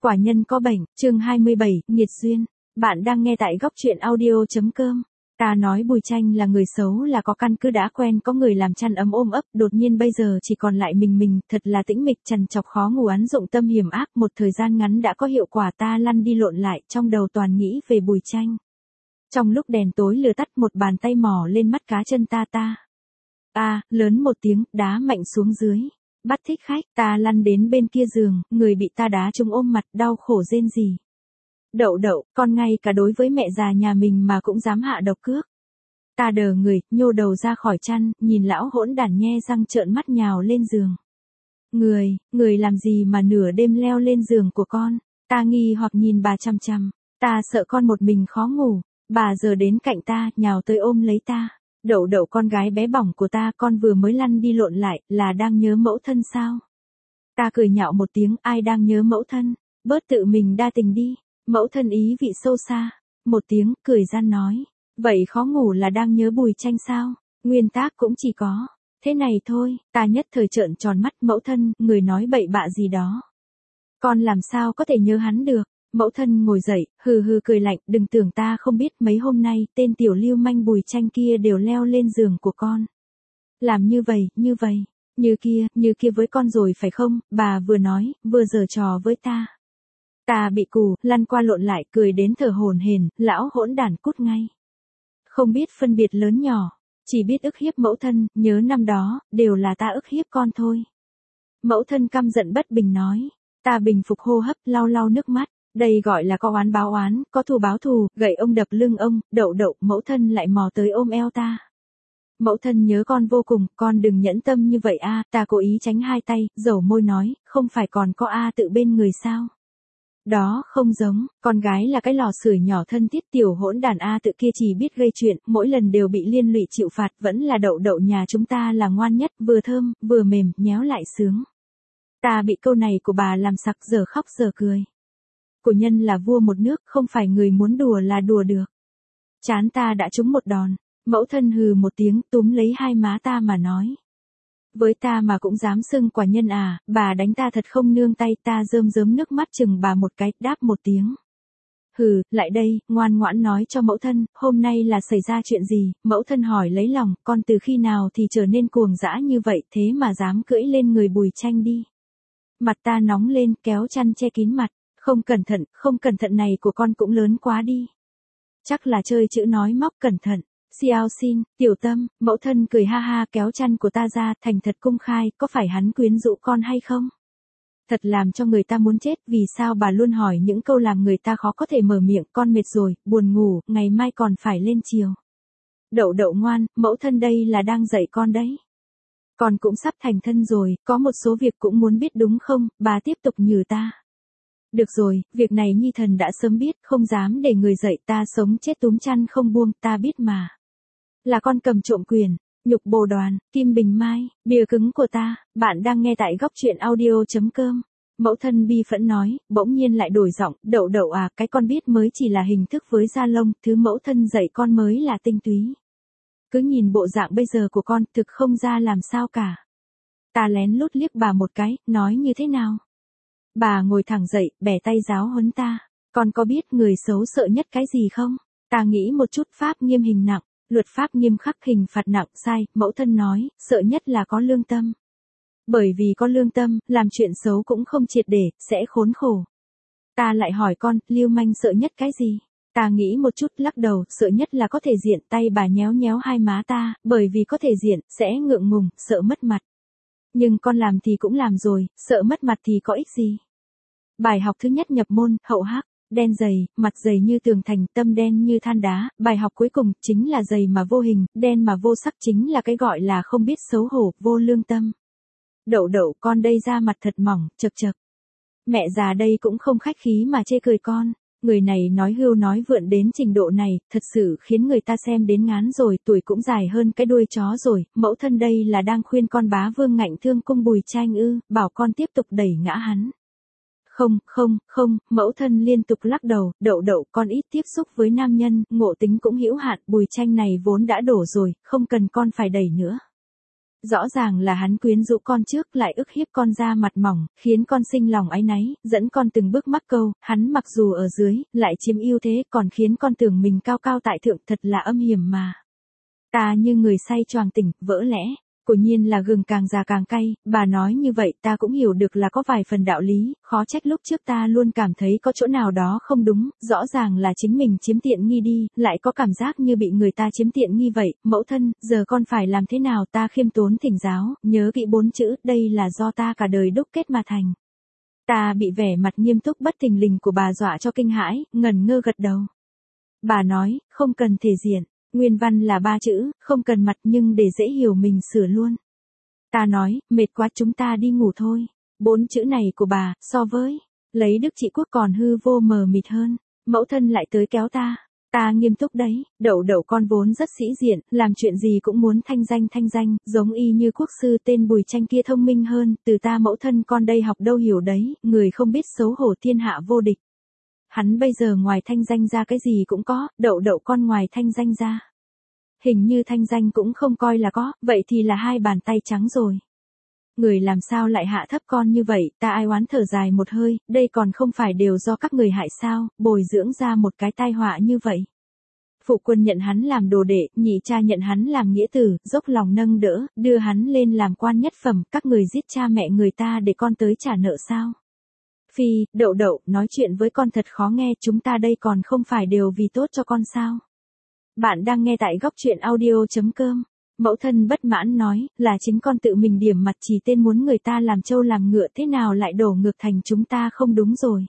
Quả nhân có bệnh, chương 27, nghiệt duyên. Bạn đang nghe tại góc truyện audio.com. Ta nói Bùi Tranh là người xấu là có căn cứ đã quen có người làm chăn ấm ôm ấp, đột nhiên bây giờ chỉ còn lại mình, thật là tĩnh mịch trằn trọc khó ngủ án dụng tâm hiểm ác, một thời gian ngắn đã có hiệu quả ta lăn đi lộn lại, trong đầu toàn nghĩ về Bùi Tranh. Trong lúc đèn tối lừa tắt một bàn tay mò lên mắt cá chân ta. Lớn một tiếng, đá mạnh xuống dưới. Bắt thích khách, ta lăn đến bên kia giường, người bị ta đá trúng ôm mặt, đau khổ rên rỉ. Đậu, con ngay cả đối với mẹ già nhà mình mà cũng dám hạ độc cước. Ta đờ người, nhô đầu ra khỏi chăn, nhìn lão hỗn đản nhe răng trợn mắt nhào lên giường. Người làm gì mà nửa đêm leo lên giường của con? Ta nghi hoặc nhìn bà chằm chằm, ta sợ con một mình khó ngủ, bà giờ đến cạnh ta, nhào tới ôm lấy ta. Đậu con gái bé bỏng của ta, con vừa mới lăn đi lộn lại, là đang nhớ mẫu thân sao? Ta cười nhạo một tiếng, ai đang nhớ mẫu thân? Bớt tự mình đa tình đi. Mẫu thân ý vị sâu xa. Một tiếng, cười gian nói. Vậy khó ngủ là đang nhớ Bùi Tranh sao? Nguyên tác cũng chỉ có. Thế này thôi, ta nhất thời trợn tròn mắt, mẫu thân, người nói bậy bạ gì đó. Con làm sao có thể nhớ hắn được? Mẫu thân ngồi dậy, hừ cười lạnh, đừng tưởng ta không biết mấy hôm nay, tên tiểu lưu manh Bùi Tranh kia đều leo lên giường của con. Làm như vậy, như kia với con rồi phải không, bà vừa nói, vừa giở trò với ta. Ta bị cù, lăn qua lộn lại, cười đến thở hổn hển, lão hỗn đản cút ngay. Không biết phân biệt lớn nhỏ, chỉ biết ức hiếp mẫu thân, nhớ năm đó, đều là ta ức hiếp con thôi. Mẫu thân căm giận bất bình nói, ta bình phục hô hấp, lau nước mắt. Đây gọi là có oán báo oán, có thù báo thù, gậy ông đập lưng ông, đậu, mẫu thân lại mò tới ôm eo ta. Mẫu thân nhớ con vô cùng, con đừng nhẫn tâm như vậy ta cố ý tránh hai tay, dầu môi nói, không phải còn có tự bên người sao. Đó không giống, con gái là cái lò sưởi nhỏ thân thiết tiểu hỗn đàn tự kia chỉ biết gây chuyện, mỗi lần đều bị liên lụy chịu phạt, vẫn là đậu nhà chúng ta là ngoan nhất, vừa thơm, vừa mềm, nhéo lại sướng. Ta bị câu này của bà làm sặc giờ khóc giờ cười. Của nhân là vua một nước, không phải người muốn đùa là đùa được. Chán ta đã trúng một đòn, mẫu thân hừ một tiếng túm lấy hai má ta mà nói. Với ta mà cũng dám xưng quả nhân bà đánh ta thật không nương tay, ta rơm nước mắt chừng bà một cái, đáp một tiếng. Hừ, lại đây, ngoan ngoãn nói cho mẫu thân, hôm nay là xảy ra chuyện gì, mẫu thân hỏi lấy lòng, con từ khi nào thì trở nên cuồng dã như vậy, thế mà dám cưỡi lên người Bùi Tranh đi. Mặt ta nóng lên, kéo chăn che kín mặt. Không cẩn thận này của con cũng lớn quá đi. Chắc là chơi chữ nói móc cẩn thận. Xiao xin, tiểu tâm, mẫu thân cười ha ha kéo chăn của ta ra, thành thật cung khai, có phải hắn quyến rũ con hay không? Thật làm cho người ta muốn chết, vì sao bà luôn hỏi những câu làm người ta khó có thể mở miệng, con mệt rồi, buồn ngủ, ngày mai còn phải lên chiều. Đậu ngoan, mẫu thân đây là đang dạy con đấy. Con cũng sắp thành thân rồi, có một số việc cũng muốn biết đúng không, bà tiếp tục nhử ta. Được rồi, việc này nhi thần đã sớm biết, không dám để người dạy, ta sống chết túm chăn không buông, ta biết mà. Là con cầm trộm quyền, nhục bồ đoàn, kim bình mai, bìa cứng của ta, bạn đang nghe tại góc truyện audio.com. Mẫu thân bi phẫn nói, bỗng nhiên lại đổi giọng, đậu cái con biết mới chỉ là hình thức với da lông, thứ mẫu thân dạy con mới là tinh túy. Cứ nhìn bộ dạng bây giờ của con, thực không ra làm sao cả. Ta lén lút liếc bà một cái, nói như thế nào? Bà ngồi thẳng dậy, bẻ tay giáo huấn ta. Con có biết người xấu sợ nhất cái gì không? Ta nghĩ một chút, pháp nghiêm hình nặng, luật pháp nghiêm khắc hình phạt nặng, sai, mẫu thân nói, sợ nhất là có lương tâm. Bởi vì có lương tâm, làm chuyện xấu cũng không triệt để, sẽ khốn khổ. Ta lại hỏi con, lưu manh sợ nhất cái gì? Ta nghĩ một chút, lắc đầu, sợ nhất là có thể diện, tay bà nhéo hai má ta, bởi vì có thể diện, sẽ ngượng ngùng, sợ mất mặt. Nhưng con làm thì cũng làm rồi, sợ mất mặt thì có ích gì. Bài học thứ nhất nhập môn, hậu hắc, đen dày, mặt dày như tường thành, tâm đen như than đá, bài học cuối cùng chính là dày mà vô hình, đen mà vô sắc, chính là cái gọi là không biết xấu hổ, vô lương tâm. Đậu con đây da mặt thật mỏng, chật. Mẹ già đây cũng không khách khí mà chê cười con. Người này nói hưu nói vượn đến trình độ này, thật sự khiến người ta xem đến ngán rồi, tuổi cũng dài hơn cái đuôi chó rồi, mẫu thân đây là đang khuyên con bá vương ngạnh thương cung Bùi Tranh bảo con tiếp tục đẩy ngã hắn. Không, mẫu thân liên tục lắc đầu, đậu con ít tiếp xúc với nam nhân, ngộ tính cũng hữu hạn, Bùi Tranh này vốn đã đổ rồi, không cần con phải đẩy nữa. Rõ ràng là hắn quyến rũ con trước lại ức hiếp con ra mặt mỏng, khiến con sinh lòng áy náy, dẫn con từng bước mắc câu, hắn mặc dù ở dưới, lại chiếm ưu thế còn khiến con tưởng mình cao cao tại thượng, thật là âm hiểm mà. Ta như người say choàng tỉnh, vỡ lẽ. Quả nhiên là gừng càng già càng cay, bà nói như vậy ta cũng hiểu được là có vài phần đạo lý, khó trách lúc trước ta luôn cảm thấy có chỗ nào đó không đúng, rõ ràng là chính mình chiếm tiện nghi đi, lại có cảm giác như bị người ta chiếm tiện nghi vậy, mẫu thân, giờ con phải làm thế nào, ta khiêm tốn thỉnh giáo, nhớ kỹ 4 chữ, đây là do ta cả đời đúc kết mà thành. Ta bị vẻ mặt nghiêm túc bất thình lình của bà dọa cho kinh hãi, ngẩn ngơ gật đầu. Bà nói, không cần thể diện. Nguyên văn là 3 chữ, không cần mặt nhưng để dễ hiểu mình sửa luôn. Ta nói, mệt quá chúng ta đi ngủ thôi. 4 chữ này của bà, so với, lấy đức trị quốc còn hư vô mờ mịt hơn. Mẫu thân lại tới kéo ta. Ta nghiêm túc đấy, đậu con vốn rất sĩ diện, làm chuyện gì cũng muốn thanh danh, giống y như quốc sư tên Bùi Tranh kia thông minh hơn, từ ta mẫu thân con đây học đâu hiểu đấy, người không biết xấu hổ thiên hạ vô địch. Hắn bây giờ ngoài thanh danh ra cái gì cũng có, đậu con ngoài thanh danh ra. Hình như thanh danh cũng không coi là có, vậy thì là 2 bàn tay trắng rồi. Người làm sao lại hạ thấp con như vậy, ta ai oán thở dài một hơi, đây còn không phải đều do các người hại sao, bồi dưỡng ra một cái tai họa như vậy. Phụ quân nhận hắn làm đồ đệ, nhị cha nhận hắn làm nghĩa tử, dốc lòng nâng đỡ, đưa hắn lên làm quan nhất phẩm, các người giết cha mẹ người ta để con tới trả nợ sao. Phi, đậu, nói chuyện với con thật khó nghe, chúng ta đây còn không phải đều vì tốt cho con sao. Bạn đang nghe tại góc truyện audio.com. Mẫu thân bất mãn nói, là chính con tự mình điểm mặt chỉ tên muốn người ta làm trâu làm ngựa thế nào lại đổ ngược thành chúng ta không đúng rồi.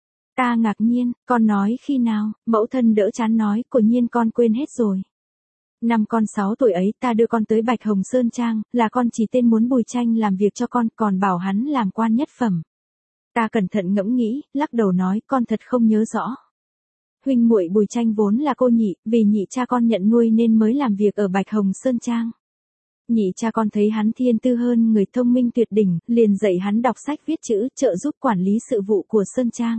Ta ngạc nhiên, con nói khi nào, mẫu thân đỡ chán nói, quả nhiên con quên hết rồi. Năm con 6 tuổi ấy ta đưa con tới Bạch Hồng Sơn Trang, là con chỉ tên muốn Bùi Tranh làm việc cho con, còn bảo hắn làm quan nhất phẩm. Ta cẩn thận ngẫm nghĩ, lắc đầu nói, con thật không nhớ rõ. Huynh muội Bùi Tranh vốn là cô nhị, vì nhị cha con nhận nuôi nên mới làm việc ở Bạch Hồng Sơn Trang. Nhị cha con thấy hắn thiên tư hơn người thông minh tuyệt đỉnh, liền dạy hắn đọc sách viết chữ, trợ giúp quản lý sự vụ của Sơn Trang.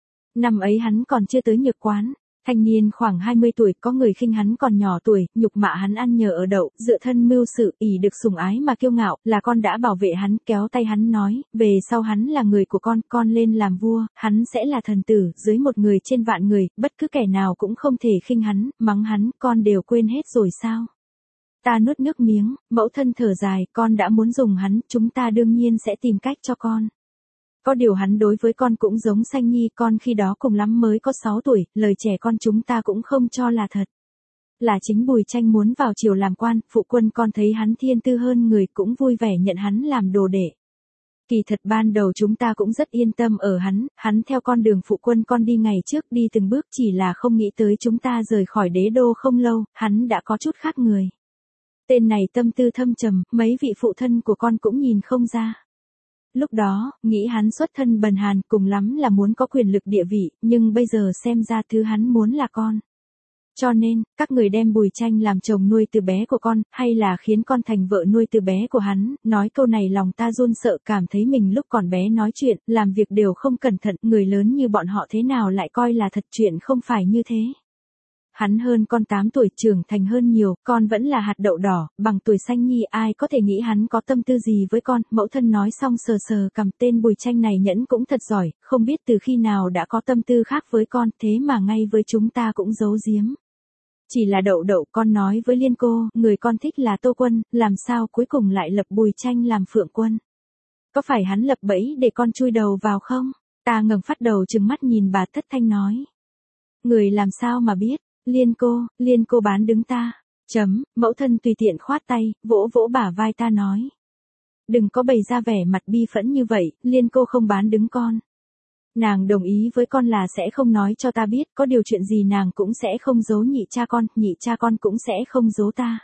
Năm ấy hắn còn chưa tới nhược quán, thanh niên khoảng 20 tuổi, có người khinh hắn còn nhỏ tuổi, nhục mạ hắn ăn nhờ ở đậu, dựa thân mưu sự, ỷ được sủng ái mà kiêu ngạo, là con đã bảo vệ hắn, kéo tay hắn nói, về sau hắn là người của con lên làm vua, hắn sẽ là thần tử, dưới một người trên vạn người, bất cứ kẻ nào cũng không thể khinh hắn, mắng hắn, con đều quên hết rồi sao? Ta nuốt nước miếng, mẫu thân thở dài, con đã muốn dùng hắn, chúng ta đương nhiên sẽ tìm cách cho con. Có điều hắn đối với con cũng giống Sanh Nhi, con khi đó cùng lắm mới có 6 tuổi, lời trẻ con chúng ta cũng không cho là thật. Là chính Bùi Tranh muốn vào triều làm quan, phụ quân con thấy hắn thiên tư hơn người cũng vui vẻ nhận hắn làm đồ đệ. Kỳ thật ban đầu chúng ta cũng rất yên tâm ở hắn theo con đường phụ quân con đi ngày trước đi từng bước, chỉ là không nghĩ tới chúng ta rời khỏi đế đô không lâu, hắn đã có chút khác người. Tên này tâm tư thâm trầm, mấy vị phụ thân của con cũng nhìn không ra. Lúc đó, nghĩ hắn xuất thân bần hàn, cùng lắm là muốn có quyền lực địa vị, nhưng bây giờ xem ra thứ hắn muốn là con. Cho nên, các người đem Bùi Tranh làm chồng nuôi từ bé của con, hay là khiến con thành vợ nuôi từ bé của hắn, nói câu này lòng ta run sợ, cảm thấy mình lúc còn bé nói chuyện, làm việc đều không cẩn thận, người lớn như bọn họ thế nào lại coi là thật, chuyện không phải như thế. Hắn hơn con 8 tuổi, trưởng thành hơn nhiều, con vẫn là hạt đậu đỏ, bằng tuổi Sanh Nhi, ai có thể nghĩ hắn có tâm tư gì với con. Mẫu thân nói xong sờ sờ cằm, tên Bùi Tranh này nhẫn cũng thật giỏi, không biết từ khi nào đã có tâm tư khác với con, thế mà ngay với chúng ta cũng giấu giếm. Chỉ là đậu, con nói với Liên cô, người con thích là Tô Quân, làm sao cuối cùng lại lập Bùi Tranh làm Phượng Quân. Có phải hắn lập bẫy để con chui đầu vào không? Ta ngẩng phát đầu trừng mắt nhìn bà thất thanh nói. Người làm sao mà biết? Liên cô bán đứng ta. Mẫu thân tùy tiện khoát tay, vỗ bả vai ta nói. Đừng có bày ra vẻ mặt bi phẫn như vậy, Liên cô không bán đứng con. Nàng đồng ý với con là sẽ không nói cho ta biết, có điều chuyện gì nàng cũng sẽ không giấu nhị cha con cũng sẽ không giấu ta.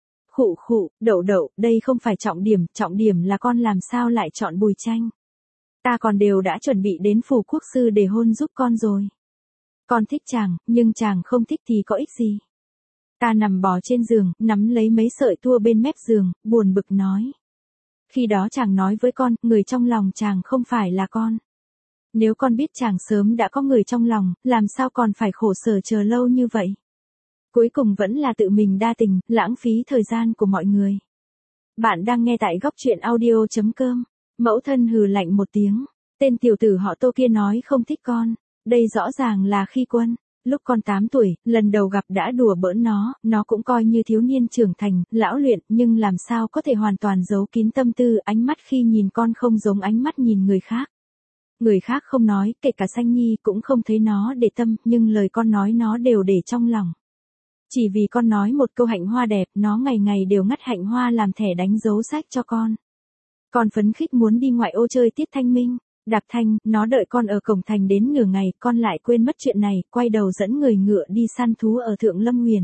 Khụ, đậu, đây không phải trọng điểm là con làm sao lại chọn Bùi Tranh. Ta còn đều đã chuẩn bị đến phủ quốc sư để hôn giúp con rồi. Con thích chàng, nhưng chàng không thích thì có ích gì. Ta nằm bò trên giường, nắm lấy mấy sợi tua bên mép giường, buồn bực nói. Khi đó chàng nói với con, người trong lòng chàng không phải là con. Nếu con biết chàng sớm đã có người trong lòng, làm sao còn phải khổ sở chờ lâu như vậy. Cuối cùng vẫn là tự mình đa tình, lãng phí thời gian của mọi người. Bạn đang nghe tại góc truyện audio.com. Mẫu thân hừ lạnh một tiếng. Tên tiểu tử họ Tô kia nói không thích con. Đây rõ ràng là khi quân. Lúc con 8 tuổi, lần đầu gặp đã đùa bỡn nó cũng coi như thiếu niên trưởng thành, lão luyện, nhưng làm sao có thể hoàn toàn giấu kín tâm tư, ánh mắt khi nhìn con không giống ánh mắt nhìn người khác. Người khác không nói, kể cả Xanh Nhi cũng không thấy nó để tâm, nhưng lời con nói nó đều để trong lòng. Chỉ vì con nói một câu hạnh hoa đẹp, nó ngày ngày đều ngắt hạnh hoa làm thẻ đánh dấu sách cho con. Con phấn khích muốn đi ngoại ô chơi tiết thanh minh. Đạp Thanh, nó đợi con ở cổng thành đến nửa ngày, con lại quên mất chuyện này, quay đầu dẫn người ngựa đi săn thú ở Thượng Lâm Huyền.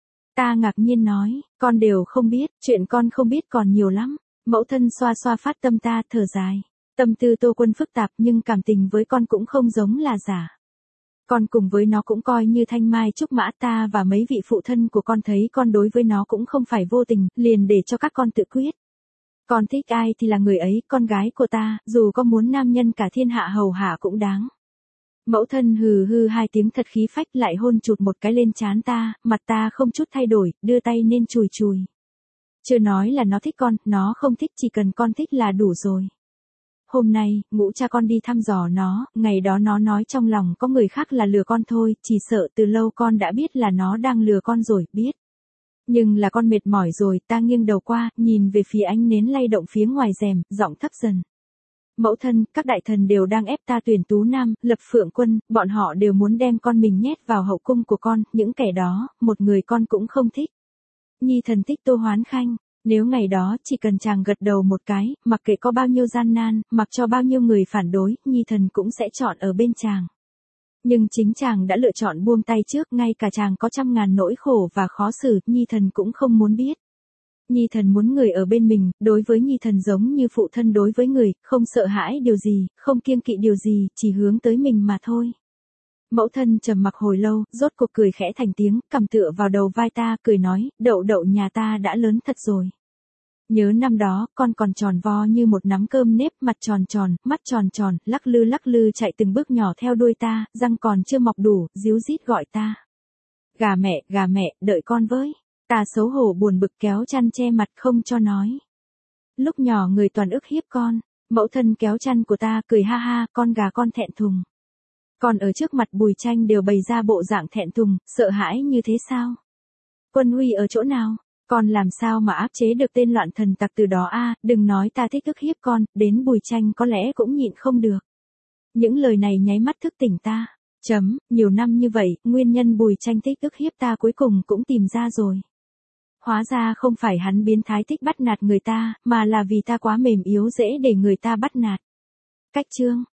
Ta ngạc nhiên nói, con đều không biết, chuyện con không biết còn nhiều lắm. Mẫu thân xoa xoa phát tâm ta, thở dài. Tâm tư Tô Quân phức tạp nhưng cảm tình với con cũng không giống là giả. Con cùng với nó cũng coi như thanh mai trúc mã, ta và mấy vị phụ thân của con thấy con đối với nó cũng không phải vô tình, liền để cho các con tự quyết. Con thích ai thì là người ấy, con gái của ta, dù có muốn nam nhân cả thiên hạ hầu hạ cũng đáng. Mẫu thân hừ hừ hai tiếng thật khí phách, lại hôn chụt một cái lên trán ta, mặt ta không chút thay đổi, đưa tay nên chùi chùi. Chưa nói là nó thích con, nó không thích, chỉ cần con thích là đủ rồi. Hôm nay, ngũ cha con đi thăm dò nó, ngày đó nó nói trong lòng có người khác là lừa con thôi, chỉ sợ từ lâu con đã biết là nó đang lừa con rồi, biết. Nhưng là con mệt mỏi rồi, ta nghiêng đầu qua, nhìn về phía ánh nến lay động phía ngoài rèm, giọng thấp dần. Mẫu thân, các đại thần đều đang ép ta tuyển tú nam, lập phượng quân, bọn họ đều muốn đem con mình nhét vào hậu cung của con, những kẻ đó, một người con cũng không thích. Nhi thần thích Tô Hoán Khanh. Nếu ngày đó chỉ cần chàng gật đầu một cái, mặc kệ có bao nhiêu gian nan, mặc cho bao nhiêu người phản đối, Nhi thần cũng sẽ chọn ở bên chàng. Nhưng chính chàng đã lựa chọn buông tay trước, ngay cả chàng có trăm ngàn nỗi khổ và khó xử, Nhi thần cũng không muốn biết. Nhi thần muốn người ở bên mình, đối với Nhi thần giống như phụ thân đối với người, không sợ hãi điều gì, không kiêng kỵ điều gì, chỉ hướng tới mình mà thôi. Mẫu thân trầm mặc hồi lâu, rốt cuộc cười khẽ thành tiếng, cầm tựa vào đầu vai ta, cười nói, đậu đậu nhà ta đã lớn thật rồi. Nhớ năm đó, con còn tròn vo như một nắm cơm nếp, mặt tròn tròn, mắt tròn tròn, lắc lư chạy từng bước nhỏ theo đuôi ta, răng còn chưa mọc đủ, ríu rít gọi ta. Gà mẹ, đợi con với. Ta xấu hổ buồn bực kéo chăn che mặt không cho nói. Lúc nhỏ người toàn ức hiếp con, mẫu thân kéo chăn của ta, cười ha ha, con gà con thẹn thùng. Còn ở trước mặt Bùi Tranh đều bày ra bộ dạng thẹn thùng, sợ hãi như thế sao? Quân Huy ở chỗ nào? Con làm sao mà áp chế được tên loạn thần tặc từ đó a? Đừng nói ta thích ức hiếp con, đến Bùi Tranh có lẽ cũng nhịn không được. Những lời này nháy mắt thức tỉnh ta. Nhiều năm như vậy, nguyên nhân Bùi Tranh thích ức hiếp ta cuối cùng cũng tìm ra rồi. Hóa ra không phải hắn biến thái thích bắt nạt người ta, mà là vì ta quá mềm yếu dễ để người ta bắt nạt. Cách chương